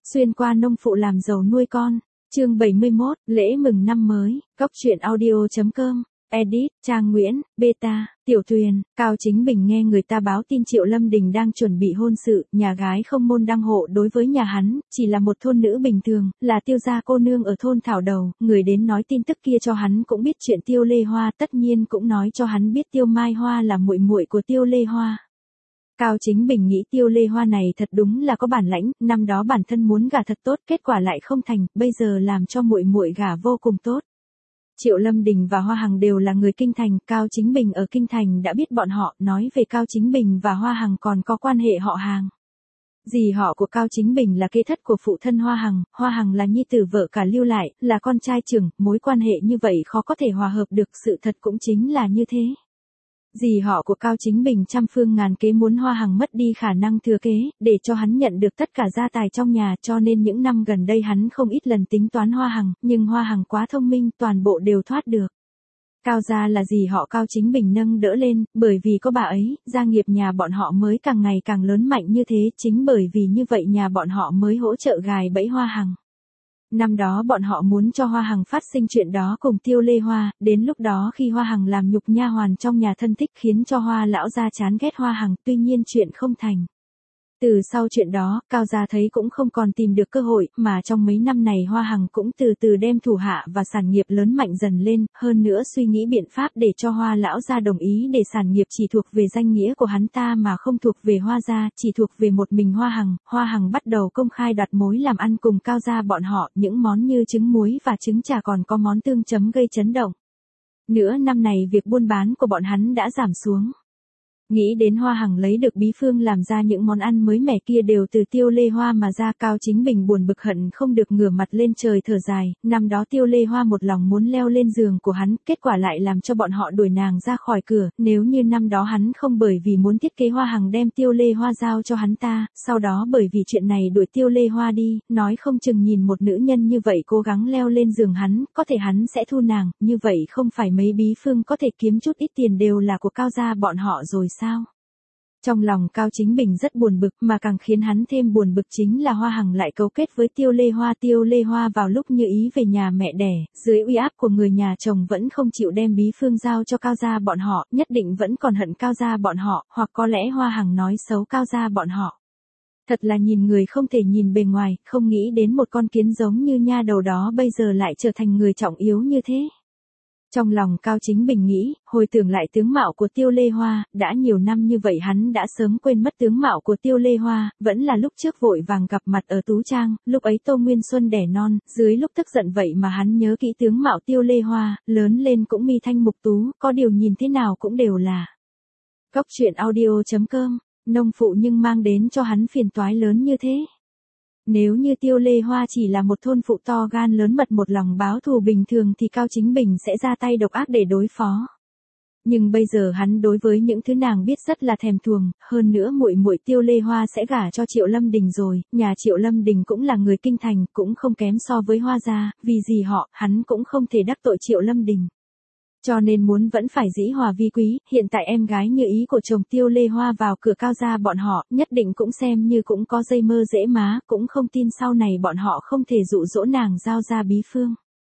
Xuyên qua nông phụ làm giàu nuôi con. Chương 71, lễ mừng năm mới. Góc truyện audio.com. Edit, Trang Nguyễn, Beta, Tiểu Tuyền. Cao Chính Bình nghe người ta báo tin Triệu Lâm Đình đang chuẩn bị hôn sự, nhà gái không môn đăng hộ đối với nhà hắn, chỉ là một thôn nữ bình thường, là Tiêu gia cô nương ở thôn Thảo Đầu, người đến nói tin tức kia cho hắn cũng biết chuyện Tiêu Lê Hoa, tất nhiên cũng nói cho hắn biết Tiêu Mai Hoa là muội muội của Tiêu Lê Hoa. Cao Chính Bình nghĩ Tiêu Lê Hoa này thật đúng là có bản lãnh, năm đó bản thân muốn gả thật tốt, kết quả lại không thành, bây giờ làm cho muội muội gả vô cùng tốt. Triệu Lâm Đình và Hoa Hằng đều là người Kinh Thành, Cao Chính Bình ở Kinh Thành đã biết bọn họ, nói về Cao Chính Bình và Hoa Hằng còn có quan hệ họ hàng. Dì họ của Cao Chính Bình là kế thất của phụ thân Hoa Hằng là nhi tử vợ cả lưu lại, là con trai trưởng, mối quan hệ như vậy khó có thể hòa hợp được, sự thật cũng chính là như thế. Dì họ của Cao Chính Bình trăm phương ngàn kế muốn Hoa Hằng mất đi khả năng thừa kế, để cho hắn nhận được tất cả gia tài trong nhà, cho nên những năm gần đây hắn không ít lần tính toán Hoa Hằng, nhưng Hoa Hằng quá thông minh, toàn bộ đều thoát được. Cao gia là dì họ Cao Chính Bình nâng đỡ lên, bởi vì có bà ấy, gia nghiệp nhà bọn họ mới càng ngày càng lớn mạnh như thế, chính bởi vì như vậy nhà bọn họ mới hỗ trợ gài bẫy Hoa Hằng. Năm đó bọn họ muốn cho Hoa Hằng phát sinh chuyện đó cùng Tiêu Lê Hoa, đến lúc đó khi Hoa Hằng làm nhục nha hoàn trong nhà thân thích khiến cho Hoa lão gia chán ghét Hoa Hằng, tuy nhiên chuyện không thành. Từ sau chuyện đó, Cao gia thấy cũng không còn tìm được cơ hội, mà trong mấy năm này Hoa Hằng cũng từ từ đem thủ hạ và sản nghiệp lớn mạnh dần lên, hơn nữa suy nghĩ biện pháp để cho Hoa lão gia đồng ý để sản nghiệp chỉ thuộc về danh nghĩa của hắn ta mà không thuộc về Hoa gia, chỉ thuộc về một mình Hoa Hằng bắt đầu công khai đoạt mối làm ăn cùng Cao gia bọn họ, những món như trứng muối và trứng trà còn có món tương chấm gây chấn động. Nữa năm này việc buôn bán của bọn hắn đã giảm xuống. Nghĩ đến Hoa Hằng lấy được bí phương làm ra những món ăn mới mẻ kia đều từ Tiêu Lê Hoa mà ra, Cao Chính Bình buồn bực hận không được ngửa mặt lên trời thở dài, năm đó Tiêu Lê Hoa một lòng muốn leo lên giường của hắn, kết quả lại làm cho bọn họ đuổi nàng ra khỏi cửa, nếu như năm đó hắn không bởi vì muốn thiết kế Hoa Hằng đem Tiêu Lê Hoa giao cho hắn ta, sau đó bởi vì chuyện này đuổi Tiêu Lê Hoa đi, nói không chừng nhìn một nữ nhân như vậy cố gắng leo lên giường hắn, có thể hắn sẽ thu nàng, như vậy không phải mấy bí phương có thể kiếm chút ít tiền đều là của Cao gia bọn họ rồi sao? Trong lòng Cao Chính Bình rất buồn bực, mà càng khiến hắn thêm buồn bực chính là Hoa Hằng lại cấu kết với Tiêu Lê Hoa vào lúc Như Ý về nhà mẹ đẻ, dưới uy áp của người nhà chồng vẫn không chịu đem bí phương giao cho Cao gia bọn họ, nhất định vẫn còn hận Cao gia bọn họ, hoặc có lẽ Hoa Hằng nói xấu Cao gia bọn họ. Thật là nhìn người không thể nhìn bề ngoài, không nghĩ đến một con kiến giống như nha đầu đó bây giờ lại trở thành người trọng yếu như thế. Trong lòng Cao Chính Bình nghĩ, hồi tưởng lại tướng mạo của Tiêu Lê Hoa, đã nhiều năm như vậy hắn đã sớm quên mất tướng mạo của Tiêu Lê Hoa, vẫn là lúc trước vội vàng gặp mặt ở Tú Trang, lúc ấy Tô Nguyên Xuân đẻ non, dưới lúc tức giận vậy mà hắn nhớ kỹ tướng mạo Tiêu Lê Hoa, lớn lên cũng mi thanh mục tú, có điều nhìn thế nào cũng đều là. Góc truyện audio.com, nông phụ nhưng mang đến cho hắn phiền toái lớn như thế. Nếu như Tiêu Lê Hoa chỉ là một thôn phụ to gan lớn mật một lòng báo thù bình thường thì Cao Chính Bình sẽ ra tay độc ác để đối phó. Nhưng bây giờ hắn đối với những thứ nàng biết rất là thèm thuồng, hơn nữa muội Tiêu Lê Hoa sẽ gả cho Triệu Lâm Đình rồi, nhà Triệu Lâm Đình cũng là người Kinh Thành, cũng không kém so với Hoa gia, vì gì họ, hắn cũng không thể đắc tội Triệu Lâm Đình. Cho nên muốn vẫn phải dĩ hòa vi quý, hiện tại em gái Như Ý của chồng Tiêu Lê Hoa vào cửa Cao gia bọn họ, nhất định cũng xem như cũng có dây mơ dễ má, cũng không tin sau này bọn họ không thể dụ dỗ nàng giao ra bí phương.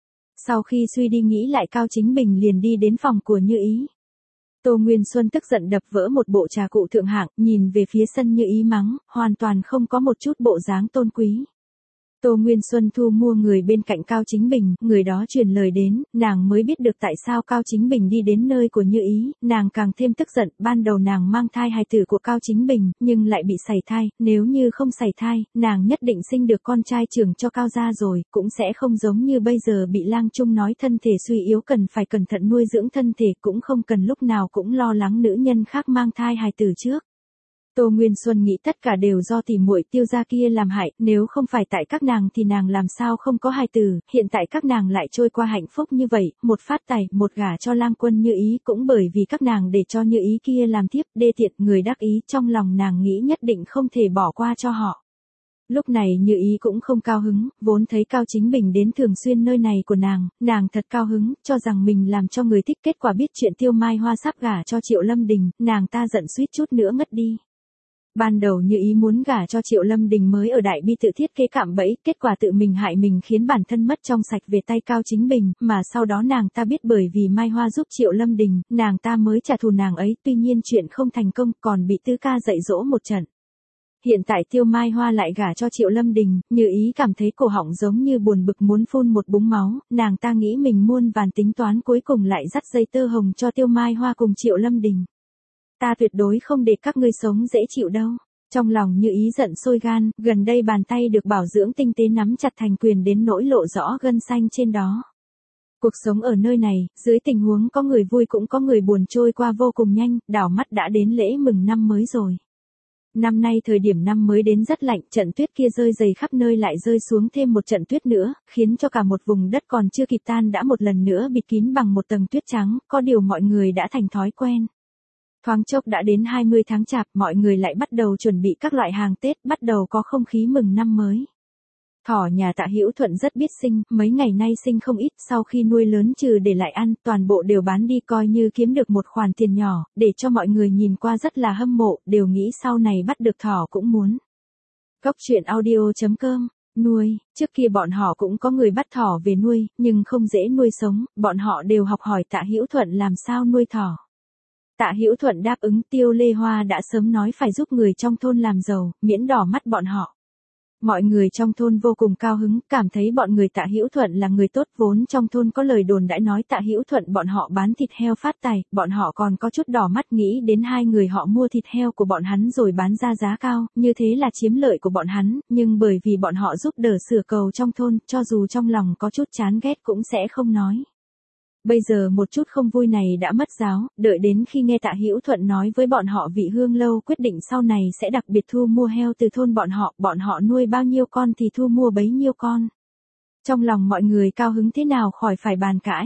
Sau khi suy đi nghĩ lại Cao Chính Bình liền đi đến phòng của Như Ý. Tô Nguyên Xuân tức giận đập vỡ một bộ trà cụ thượng hạng, nhìn về phía sân Như Ý mắng, hoàn toàn không có một chút bộ dáng tôn quý. Tô Nguyên Xuân thu mua người bên cạnh Cao Chính Bình, người đó truyền lời đến, nàng mới biết được tại sao Cao Chính Bình đi đến nơi của Như Ý, nàng càng thêm tức giận, ban đầu nàng mang thai hài tử của Cao Chính Bình, nhưng lại bị sảy thai, nếu như không sảy thai, nàng nhất định sinh được con trai trưởng cho Cao gia rồi, cũng sẽ không giống như bây giờ bị Lang Trung nói thân thể suy yếu cần phải cẩn thận nuôi dưỡng thân thể, cũng không cần lúc nào cũng lo lắng nữ nhân khác mang thai hài tử trước. Tô Nguyên Xuân nghĩ tất cả đều do tỷ muội Tiêu gia kia làm hại, nếu không phải tại các nàng thì nàng làm sao không có hài tử, hiện tại các nàng lại trôi qua hạnh phúc như vậy, một phát tài, một gả cho Lang Quân Như Ý, cũng bởi vì các nàng để cho Như Ý kia làm tiếp, đê tiện, người đắc ý, trong lòng nàng nghĩ nhất định không thể bỏ qua cho họ. Lúc này Như Ý cũng không cao hứng, vốn thấy Cao Chính Bình đến thường xuyên nơi này của nàng thật cao hứng, cho rằng mình làm cho người thích, kết quả biết chuyện Tiêu Mai Hoa sắp gả cho Triệu Lâm Đình, nàng ta giận suýt chút nữa ngất đi. Ban đầu Như Ý muốn gả cho Triệu Lâm Đình mới ở Đại Bi tự thiết kế cạm bẫy, kết quả tự mình hại mình khiến bản thân mất trong sạch về tay Cao Chính Bình, mà sau đó nàng ta biết bởi vì Mai Hoa giúp Triệu Lâm Đình, nàng ta mới trả thù nàng ấy, tuy nhiên chuyện không thành công, còn bị Tứ ca dạy dỗ một trận. Hiện tại Tiêu Mai Hoa lại gả cho Triệu Lâm Đình, Như Ý cảm thấy cổ họng giống như buồn bực muốn phun một búng máu, nàng ta nghĩ mình muôn vàn tính toán cuối cùng lại dắt dây tơ hồng cho Tiêu Mai Hoa cùng Triệu Lâm Đình. Ta tuyệt đối không để các ngươi sống dễ chịu đâu. Trong lòng Như Ý giận sôi gan, gần đây bàn tay được bảo dưỡng tinh tế nắm chặt thành quyền đến nỗi lộ rõ gân xanh trên đó. Cuộc sống ở nơi này, dưới tình huống có người vui cũng có người buồn trôi qua vô cùng nhanh, đảo mắt đã đến lễ mừng năm mới rồi. Năm nay thời điểm năm mới đến rất lạnh, trận tuyết kia rơi dày khắp nơi lại rơi xuống thêm một trận tuyết nữa, khiến cho cả một vùng đất còn chưa kịp tan đã một lần nữa bịt kín bằng một tầng tuyết trắng, có điều mọi người đã thành thói quen. Thoáng chốc đã đến 20 tháng Chạp, mọi người lại bắt đầu chuẩn bị các loại hàng Tết, bắt đầu có không khí mừng năm mới. Thỏ nhà Tạ Hữu Thuận rất biết sinh, mấy ngày nay sinh không ít, sau khi nuôi lớn trừ để lại ăn, toàn bộ đều bán đi coi như kiếm được một khoản tiền nhỏ, để cho mọi người nhìn qua rất là hâm mộ, đều nghĩ sau này bắt được thỏ cũng muốn. Góc truyện audio.com, nuôi, trước kia bọn họ cũng có người bắt thỏ về nuôi, nhưng không dễ nuôi sống, bọn họ đều học hỏi Tạ Hữu Thuận làm sao nuôi thỏ. Tạ Hữu Thuận đáp ứng, Tiêu Lê Hoa đã sớm nói phải giúp người trong thôn làm giàu, miễn đỏ mắt bọn họ. Mọi người trong thôn vô cùng cao hứng, cảm thấy bọn người Tạ Hữu Thuận là người tốt, vốn trong thôn có lời đồn đãi nói Tạ Hữu Thuận bọn họ bán thịt heo phát tài, bọn họ còn có chút đỏ mắt nghĩ đến hai người họ mua thịt heo của bọn hắn rồi bán ra giá cao, như thế là chiếm lợi của bọn hắn, nhưng bởi vì bọn họ giúp đỡ sửa cầu trong thôn, cho dù trong lòng có chút chán ghét cũng sẽ không nói. Bây giờ một chút không vui này đã mất giáo, đợi đến khi nghe Tạ Hữu Thuận nói với bọn họ Vị Hương Lâu quyết định sau này sẽ đặc biệt thu mua heo từ thôn bọn họ nuôi bao nhiêu con thì thu mua bấy nhiêu con. Trong lòng mọi người cao hứng thế nào khỏi phải bàn cãi.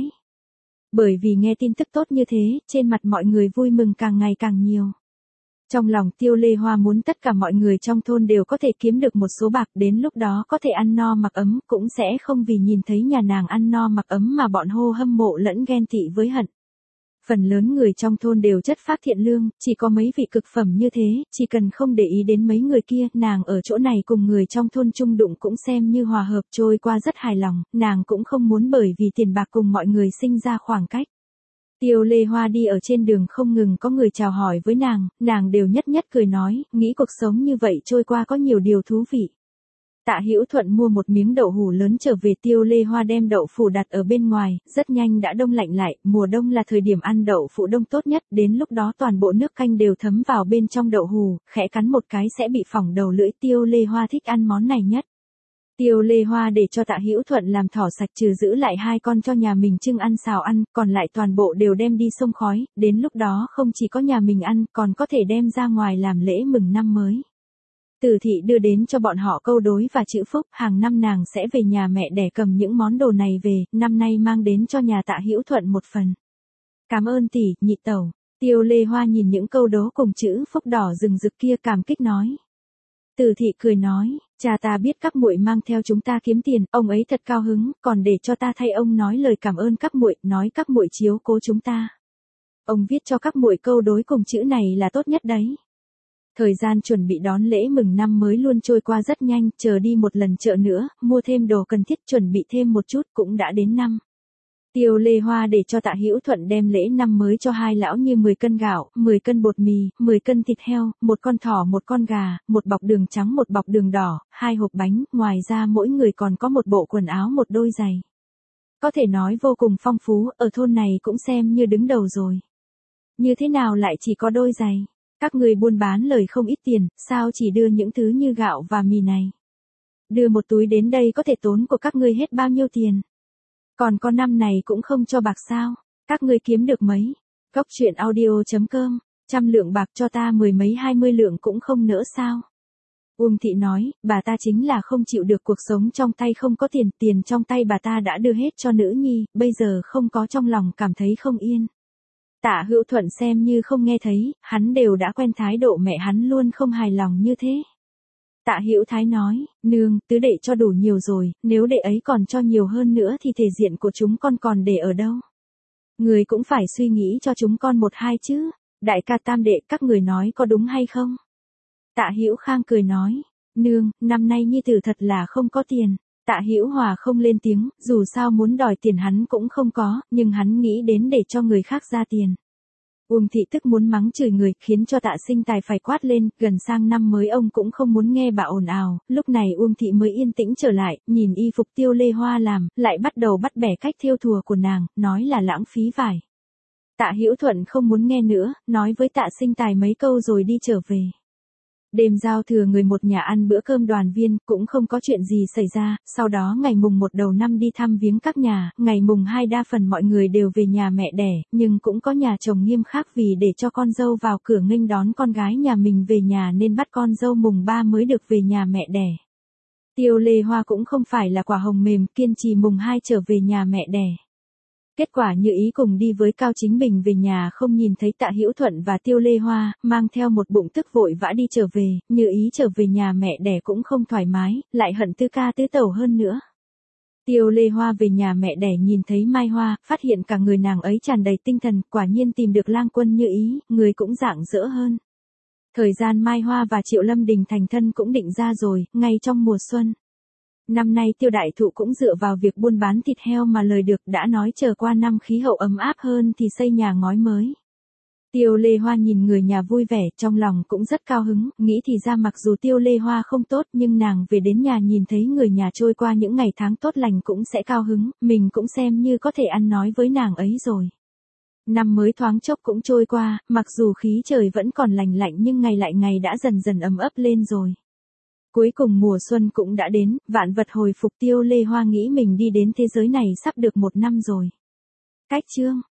Bởi vì nghe tin tức tốt như thế, trên mặt mọi người vui mừng càng ngày càng nhiều. Trong lòng Tiêu Lê Hoa muốn tất cả mọi người trong thôn đều có thể kiếm được một số bạc, đến lúc đó có thể ăn no mặc ấm, cũng sẽ không vì nhìn thấy nhà nàng ăn no mặc ấm mà bọn hô hâm mộ lẫn ghen tị với hận. Phần lớn người trong thôn đều chất phác thiện lương, chỉ có mấy vị cực phẩm như thế, chỉ cần không để ý đến mấy người kia, nàng ở chỗ này cùng người trong thôn chung đụng cũng xem như hòa hợp trôi qua rất hài lòng, nàng cũng không muốn bởi vì tiền bạc cùng mọi người sinh ra khoảng cách. Tiêu Lê Hoa đi ở trên đường không ngừng có người chào hỏi với nàng đều nhất nhất cười nói, nghĩ cuộc sống như vậy trôi qua có nhiều điều thú vị. Tạ Hữu Thuận mua một miếng đậu hũ lớn trở về, Tiêu Lê Hoa đem đậu phụ đặt ở bên ngoài, rất nhanh đã đông lạnh lại, mùa đông là thời điểm ăn đậu phụ đông tốt nhất, đến lúc đó toàn bộ nước canh đều thấm vào bên trong đậu hũ, khẽ cắn một cái sẽ bị phỏng đầu lưỡi, Tiêu Lê Hoa thích ăn món này nhất. Tiêu Lê Hoa để cho Tạ Hữu Thuận làm thỏ sạch, trừ giữ lại 2 con cho nhà mình trưng ăn xào ăn, còn lại toàn bộ đều đem đi xông khói, đến lúc đó không chỉ có nhà mình ăn, còn có thể đem ra ngoài làm lễ mừng năm mới. Từ thị đưa đến cho bọn họ câu đối và chữ phúc, hàng năm nàng sẽ về nhà mẹ để cầm những món đồ này về, năm nay mang đến cho nhà Tạ Hữu Thuận một phần. Cảm ơn tỷ, nhị tẩu. Tiêu Lê Hoa nhìn những câu đố cùng chữ phúc đỏ rừng rực kia cảm kích nói. Từ thị cười nói, cha ta biết các muội mang theo chúng ta kiếm tiền, ông ấy thật cao hứng, còn để cho ta thay ông nói lời cảm ơn các muội, nói các muội chiếu cố chúng ta. Ông viết cho các muội câu đối cùng chữ này là tốt nhất đấy. Thời gian chuẩn bị đón lễ mừng năm mới luôn trôi qua rất nhanh, chờ đi một lần chợ nữa, mua thêm đồ cần thiết, chuẩn bị thêm một chút cũng đã đến năm. Tiêu Lê Hoa để cho Tạ Hữu Thuận đem lễ năm mới cho hai lão như 10 cân gạo, 10 cân bột mì, 10 cân thịt heo, 1 con thỏ, 1 con gà, 1 bọc đường trắng, 1 bọc đường đỏ, 2 hộp bánh, ngoài ra mỗi người còn có một bộ quần áo, một đôi giày. Có thể nói vô cùng phong phú, ở thôn này cũng xem như đứng đầu rồi. Như thế nào lại chỉ có đôi giày? Các người buôn bán lời không ít tiền, sao chỉ đưa những thứ như gạo và mì này? Đưa một túi đến đây có thể tốn của các ngươi hết bao nhiêu tiền? Còn có năm này cũng không cho bạc sao? Các ngươi kiếm được mấy? Góc truyện audio.com, 100 lượng bạc cho ta 10 mấy 20 lượng cũng không nỡ sao? Uông Thị nói, bà ta chính là không chịu được cuộc sống trong tay không có tiền, tiền trong tay bà ta đã đưa hết cho nữ nhi, bây giờ không có trong lòng cảm thấy không yên. Tạ Hữu Thuận xem như không nghe thấy, hắn đều đã quen thái độ mẹ hắn luôn không hài lòng như thế. Tạ Hữu Thái nói, nương, tứ đệ cho đủ nhiều rồi, nếu đệ ấy còn cho nhiều hơn nữa thì thể diện của chúng con còn để ở đâu? Người cũng phải suy nghĩ cho chúng con một hai chứ, đại ca tam đệ các người nói có đúng hay không? Tạ Hữu Khang cười nói, nương, năm nay nhi tử thật là không có tiền. Tạ Hữu Hòa không lên tiếng, dù sao muốn đòi tiền hắn cũng không có, nhưng hắn nghĩ đến để cho người khác ra tiền. Uông Thị tức muốn mắng chửi người, khiến cho Tạ Sinh Tài phải quát lên, gần sang năm mới ông cũng không muốn nghe bà ồn ào, lúc này Uông Thị mới yên tĩnh trở lại, nhìn y phục Tiêu Lê Hoa làm, lại bắt đầu bắt bẻ cách thêu thùa của nàng, nói là lãng phí vải. Tạ Hữu Thuận không muốn nghe nữa, nói với Tạ Sinh Tài mấy câu rồi đi trở về. Đêm giao thừa người một nhà ăn bữa cơm đoàn viên, cũng không có chuyện gì xảy ra, sau đó ngày mùng 1 đầu năm đi thăm viếng các nhà, ngày mùng 2 đa phần mọi người đều về nhà mẹ đẻ, nhưng cũng có nhà chồng nghiêm khắc vì để cho con dâu vào cửa nghênh đón con gái nhà mình về nhà nên bắt con dâu mùng 3 mới được về nhà mẹ đẻ. Tiêu Lê Hoa cũng không phải là quả hồng mềm, kiên trì mùng 2 trở về nhà mẹ đẻ. Kết quả Như Ý cùng đi với Cao Chính Bình về nhà không nhìn thấy Tạ Hữu Thuận và Tiêu Lê Hoa, mang theo một bụng tức vội vã đi trở về, Như Ý trở về nhà mẹ đẻ cũng không thoải mái, lại hận tứ ca tứ tẩu hơn nữa. Tiêu Lê Hoa về nhà mẹ đẻ nhìn thấy Mai Hoa, phát hiện cả người nàng ấy tràn đầy tinh thần, quả nhiên tìm được lang quân Như Ý, người cũng rạng rỡ hơn. Thời gian Mai Hoa và Triệu Lâm Đình thành thân cũng định ra rồi, ngay trong mùa xuân. Năm nay Tiêu Đại Thụ cũng dựa vào việc buôn bán thịt heo mà lời được, đã nói chờ qua năm khí hậu ấm áp hơn thì xây nhà ngói mới. Tiêu Lê Hoa nhìn người nhà vui vẻ, trong lòng cũng rất cao hứng, nghĩ thì ra mặc dù Tiêu Lê Hoa không tốt nhưng nàng về đến nhà nhìn thấy người nhà trôi qua những ngày tháng tốt lành cũng sẽ cao hứng, mình cũng xem như có thể ăn nói với nàng ấy rồi. Năm mới thoáng chốc cũng trôi qua, mặc dù khí trời vẫn còn lành lạnh nhưng ngày lại ngày đã dần dần ấm ấp lên rồi. Cuối cùng mùa xuân cũng đã đến, vạn vật hồi phục. Tiêu Lê Hoa nghĩ mình đi đến thế giới này sắp được 1 năm rồi. Cách chương